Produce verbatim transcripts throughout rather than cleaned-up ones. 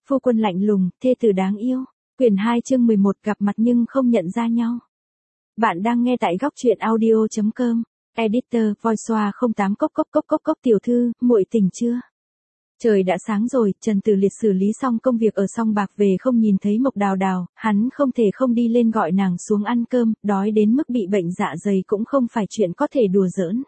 Phu quân lạnh lùng, thê tử đáng yêu. Quyển hai chương mười một gặp mặt nhưng không nhận ra nhau. Bạn đang nghe tại góc truyện audio chấm com. Editor Voice không tám cốc cốc cốc cốc cốc tiểu thư, muội tỉnh chưa? Trời đã sáng rồi, Trần Tử Liệt xử lý xong công việc ở Song Bạc về không nhìn thấy Mộc Đào Đào, hắn không thể không đi lên gọi nàng xuống ăn cơm, đói đến mức bị bệnh dạ dày cũng không phải chuyện có thể đùa giỡn.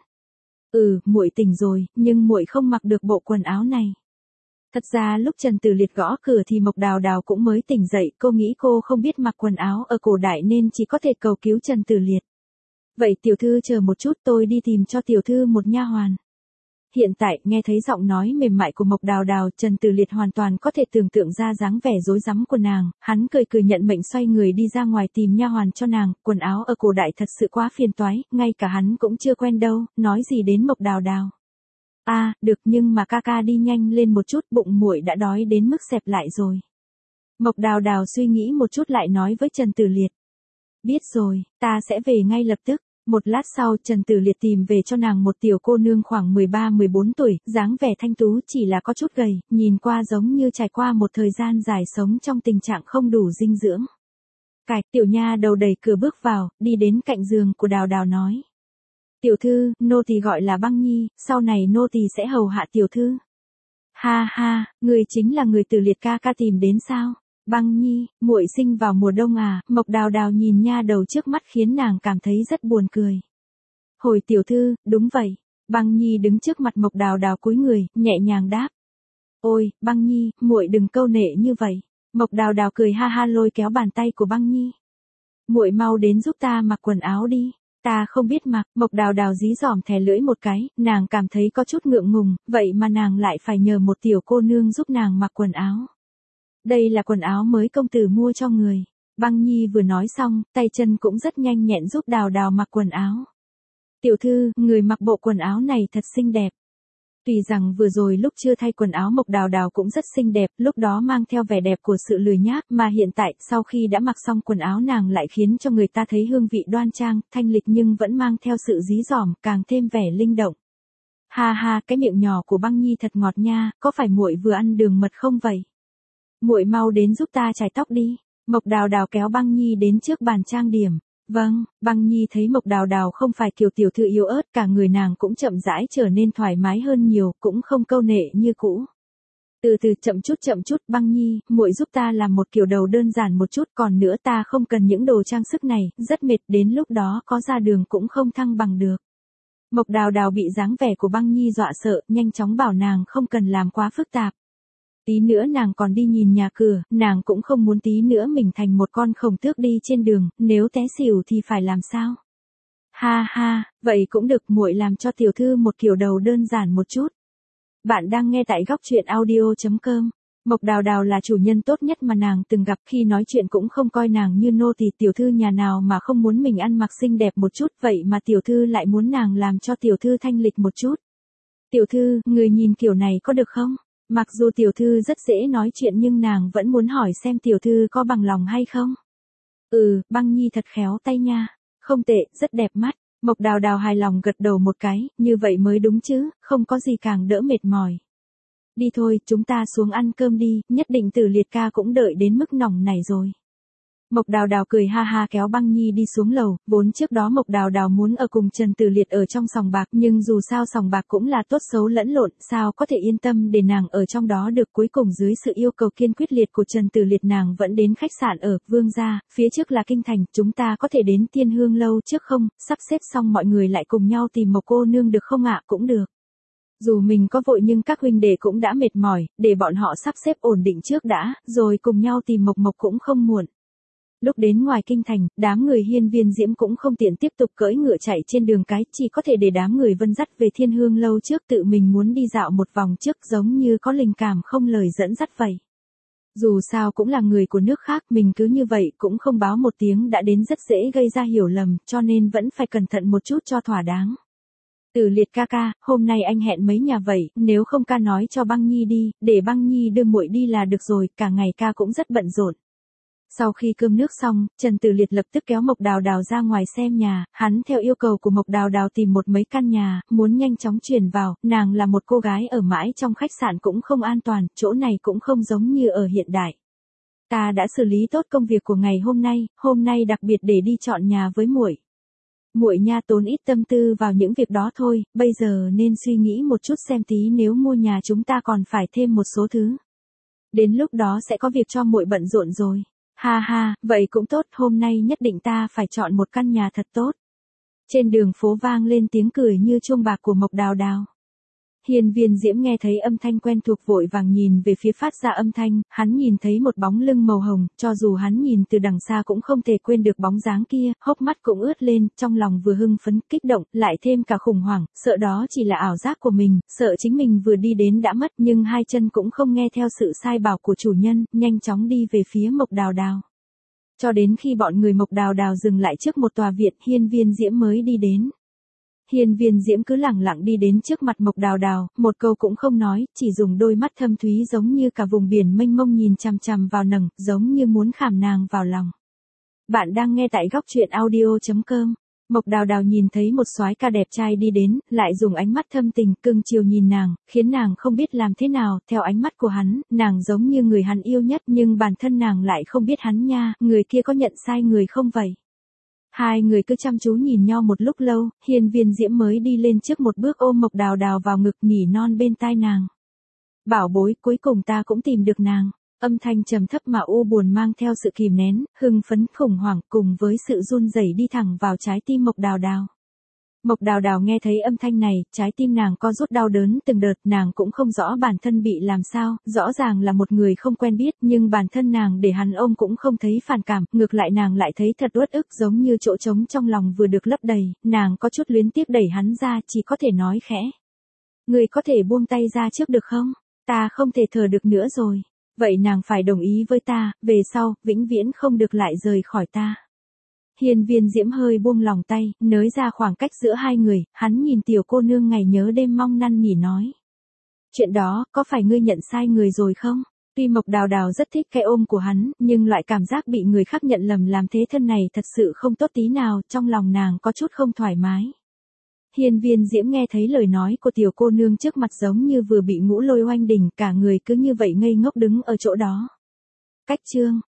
Ừ, muội tỉnh rồi, nhưng muội không mặc được bộ quần áo này. Thật ra lúc Trần Tử Liệt gõ cửa thì Mộc Đào Đào cũng mới tỉnh dậy, cô nghĩ cô không biết mặc quần áo ở cổ đại nên chỉ có thể cầu cứu Trần Tử Liệt. Vậy tiểu thư chờ một chút, tôi đi tìm cho tiểu thư một nha hoàn. Hiện tại, nghe thấy giọng nói mềm mại của Mộc Đào Đào, Trần Tử Liệt hoàn toàn có thể tưởng tượng ra dáng vẻ rối rắm của nàng, hắn cười cười nhận mệnh xoay người đi ra ngoài tìm nha hoàn cho nàng, quần áo ở cổ đại thật sự quá phiền toái, ngay cả hắn cũng chưa quen đâu, nói gì đến Mộc Đào Đào. A, à, được nhưng mà ca ca đi nhanh lên một chút, bụng muội đã đói đến mức xẹp lại rồi. Mộc Đào Đào suy nghĩ một chút lại nói với Trần Tử Liệt. Biết rồi, ta sẽ về ngay lập tức. Một lát sau, Trần Tử Liệt tìm về cho nàng một tiểu cô nương khoảng mười ba mười bốn tuổi, dáng vẻ thanh tú chỉ là có chút gầy, nhìn qua giống như trải qua một thời gian dài sống trong tình trạng không đủ dinh dưỡng. Cạch, tiểu nha đầu đẩy cửa bước vào, đi đến cạnh giường của Đào Đào nói. Tiểu thư, nô tỳ gọi là Băng Nhi, sau này nô tỳ sẽ hầu hạ tiểu thư. Ha ha, người chính là người Tử Liệt ca ca tìm đến sao? Băng Nhi, muội sinh vào mùa đông à? Mộc Đào Đào nhìn nha đầu trước mắt khiến nàng cảm thấy rất buồn cười. Hồi tiểu thư, đúng vậy. Băng Nhi đứng trước mặt Mộc Đào Đào cúi người, nhẹ nhàng đáp. Ôi, Băng Nhi, muội đừng câu nệ như vậy. Mộc Đào Đào cười ha ha lôi kéo bàn tay của Băng Nhi. Muội mau đến giúp ta mặc quần áo đi. Ta không biết mặc. Mộc Đào Đào dí dỏm thè lưỡi một cái, nàng cảm thấy có chút ngượng ngùng, vậy mà nàng lại phải nhờ một tiểu cô nương giúp nàng mặc quần áo. Đây là quần áo mới công tử mua cho người. Băng Nhi vừa nói xong, tay chân cũng rất nhanh nhẹn giúp Đào Đào mặc quần áo. Tiểu thư, người mặc bộ quần áo này thật xinh đẹp. Tuy rằng vừa rồi lúc chưa thay quần áo Mộc Đào Đào cũng rất xinh đẹp, lúc đó mang theo vẻ đẹp của sự lười nhác, mà hiện tại, sau khi đã mặc xong quần áo nàng lại khiến cho người ta thấy hương vị đoan trang, thanh lịch nhưng vẫn mang theo sự dí dỏm, càng thêm vẻ linh động. Ha ha, cái miệng nhỏ của Băng Nhi thật ngọt nha, có phải muội vừa ăn đường mật không vậy? Muội mau đến giúp ta chải tóc đi. Mộc Đào Đào kéo Băng Nhi đến trước bàn trang điểm. Vâng, Băng Nhi thấy Mộc Đào Đào không phải kiểu tiểu thư yếu ớt, cả người nàng cũng chậm rãi trở nên thoải mái hơn nhiều, cũng không câu nệ như cũ. Từ từ chậm chút chậm chút, Băng Nhi, muội giúp ta làm một kiểu đầu đơn giản một chút, còn nữa ta không cần những đồ trang sức này, rất mệt, đến lúc đó có ra đường cũng không thăng bằng được. Mộc Đào Đào bị dáng vẻ của Băng Nhi dọa sợ, nhanh chóng bảo nàng không cần làm quá phức tạp. Tí nữa nàng còn đi nhìn nhà cửa, nàng cũng không muốn tí nữa mình thành một con khổng tước đi trên đường, nếu té xỉu thì phải làm sao? Ha ha, vậy cũng được, muội làm cho tiểu thư một kiểu đầu đơn giản một chút. Bạn đang nghe tại góc truyện audio chấm com. Mộc Đào Đào là chủ nhân tốt nhất mà nàng từng gặp, khi nói chuyện cũng không coi nàng như nô tỳ, tiểu thư nhà nào mà không muốn mình ăn mặc xinh đẹp một chút, vậy mà tiểu thư lại muốn nàng làm cho tiểu thư thanh lịch một chút. Tiểu thư, người nhìn kiểu này có được không? Mặc dù tiểu thư rất dễ nói chuyện nhưng nàng vẫn muốn hỏi xem tiểu thư có bằng lòng hay không. Ừ, Băng Nhi thật khéo tay nha. Không tệ, rất đẹp mắt. Mộc Đào Đào hài lòng gật đầu một cái, như vậy mới đúng chứ, không có gì càng đỡ mệt mỏi. Đi thôi, chúng ta xuống ăn cơm đi, nhất định Tử Liệt ca cũng đợi đến mức nòng này rồi. Mộc Đào Đào cười ha ha kéo Băng Nhi đi xuống lầu, vốn trước đó Mộc Đào Đào muốn ở cùng Trần Tử Liệt ở trong sòng bạc, nhưng dù sao sòng bạc cũng là tốt xấu lẫn lộn, sao có thể yên tâm để nàng ở trong đó được, cuối cùng dưới sự yêu cầu kiên quyết liệt của Trần Tử Liệt nàng vẫn đến khách sạn ở Vương gia, phía trước là kinh thành, chúng ta có thể đến Tiên Hương lâu trước không, sắp xếp xong mọi người lại cùng nhau tìm một cô nương được không ạ? Cũng được. Dù mình có vội nhưng các huynh đệ cũng đã mệt mỏi, để bọn họ sắp xếp ổn định trước đã, rồi cùng nhau tìm Mộc Mộc cũng không muộn. Lúc đến ngoài kinh thành, đám người Hiên Viên Diễm cũng không tiện tiếp tục cưỡi ngựa chạy trên đường cái, chỉ có thể để đám người Vân dắt về Thiên Hương lâu trước, tự mình muốn đi dạo một vòng trước, giống như có linh cảm không lời dẫn dắt vậy. Dù sao cũng là người của nước khác, mình cứ như vậy cũng không báo một tiếng đã đến rất dễ gây ra hiểu lầm, cho nên vẫn phải cẩn thận một chút cho thỏa đáng. Tử Liệt ca ca, hôm nay anh hẹn mấy nhà vậy, nếu không ca nói cho Băng Nhi đi, để Băng Nhi đưa muội đi là được rồi, cả ngày ca cũng rất bận rộn. Sau khi cơm nước xong, Trần Tử Liệt lập tức kéo Mộc Đào Đào ra ngoài xem nhà, hắn theo yêu cầu của Mộc Đào Đào tìm một mấy căn nhà, muốn nhanh chóng chuyển vào, nàng là một cô gái ở mãi trong khách sạn cũng không an toàn, chỗ này cũng không giống như ở hiện đại. Ta đã xử lý tốt công việc của ngày hôm nay, hôm nay đặc biệt để đi chọn nhà với muội. Muội nha tốn ít tâm tư vào những việc đó thôi, bây giờ nên suy nghĩ một chút xem tí nếu mua nhà chúng ta còn phải thêm một số thứ. Đến lúc đó sẽ có việc cho muội bận rộn rồi. Ha ha, vậy cũng tốt, hôm nay nhất định ta phải chọn một căn nhà thật tốt. Trên đường phố vang lên tiếng cười như chuông bạc của Mộc Đào Đào. Hiên Viên Diễm nghe thấy âm thanh quen thuộc vội vàng nhìn về phía phát ra âm thanh, hắn nhìn thấy một bóng lưng màu hồng, cho dù hắn nhìn từ đằng xa cũng không thể quên được bóng dáng kia, hốc mắt cũng ướt lên, trong lòng vừa hưng phấn, kích động, lại thêm cả khủng hoảng, sợ đó chỉ là ảo giác của mình, sợ chính mình vừa đi đến đã mất, nhưng hai chân cũng không nghe theo sự sai bảo của chủ nhân, nhanh chóng đi về phía Mộc Đào Đào. Cho đến khi bọn người Mộc Đào Đào dừng lại trước một tòa viện, Hiên Viên Diễm mới đi đến. Hiên Viên Diễm cứ lẳng lặng đi đến trước mặt Mộc Đào Đào, một câu cũng không nói, chỉ dùng đôi mắt thâm thúy giống như cả vùng biển mênh mông nhìn chằm chằm vào nàng, giống như muốn khảm nàng vào lòng. Bạn đang nghe tại góc truyện audio chấm com. Mộc Đào Đào nhìn thấy một soái ca đẹp trai đi đến, lại dùng ánh mắt thâm tình, cưng chiều nhìn nàng, khiến nàng không biết làm thế nào, theo ánh mắt của hắn, nàng giống như người hắn yêu nhất, nhưng bản thân nàng lại không biết hắn nha, người kia có nhận sai người không vậy? Hai người cứ chăm chú nhìn nhau một lúc lâu, Hiên Viên Diễm mới đi lên trước một bước ôm Mộc Đào Đào vào ngực nỉ non bên tai nàng. Bảo bối, cuối cùng ta cũng tìm được nàng. Âm thanh trầm thấp mà u buồn mang theo sự kìm nén, hưng phấn, khủng hoảng cùng với sự run rẩy đi thẳng vào trái tim Mộc Đào Đào. Mộc Đào Đào nghe thấy âm thanh này, trái tim nàng co rút đau đớn từng đợt, nàng cũng không rõ bản thân bị làm sao, rõ ràng là một người không quen biết, nhưng bản thân nàng để hắn ôm cũng không thấy phản cảm, ngược lại nàng lại thấy thật uất ức giống như chỗ trống trong lòng vừa được lấp đầy, nàng có chút luyến tiếc đẩy hắn ra, chỉ có thể nói khẽ. Người có thể buông tay ra trước được không? Ta không thể thở được nữa rồi. Vậy nàng phải đồng ý với ta, về sau, vĩnh viễn không được lại rời khỏi ta. Hiên Viên Diễm hơi buông lòng tay, nới ra khoảng cách giữa hai người, hắn nhìn tiểu cô nương ngày nhớ đêm mong năn nỉ nói. Chuyện đó, có phải ngươi nhận sai người rồi không? Tuy Mộc Đào Đào rất thích cái ôm của hắn, nhưng loại cảm giác bị người khác nhận lầm làm thế thân này thật sự không tốt tí nào, trong lòng nàng có chút không thoải mái. Hiên Viên Diễm nghe thấy lời nói của tiểu cô nương trước mặt giống như vừa bị ngũ lôi oanh đỉnh, cả người cứ như vậy ngây ngốc đứng ở chỗ đó. Cách chương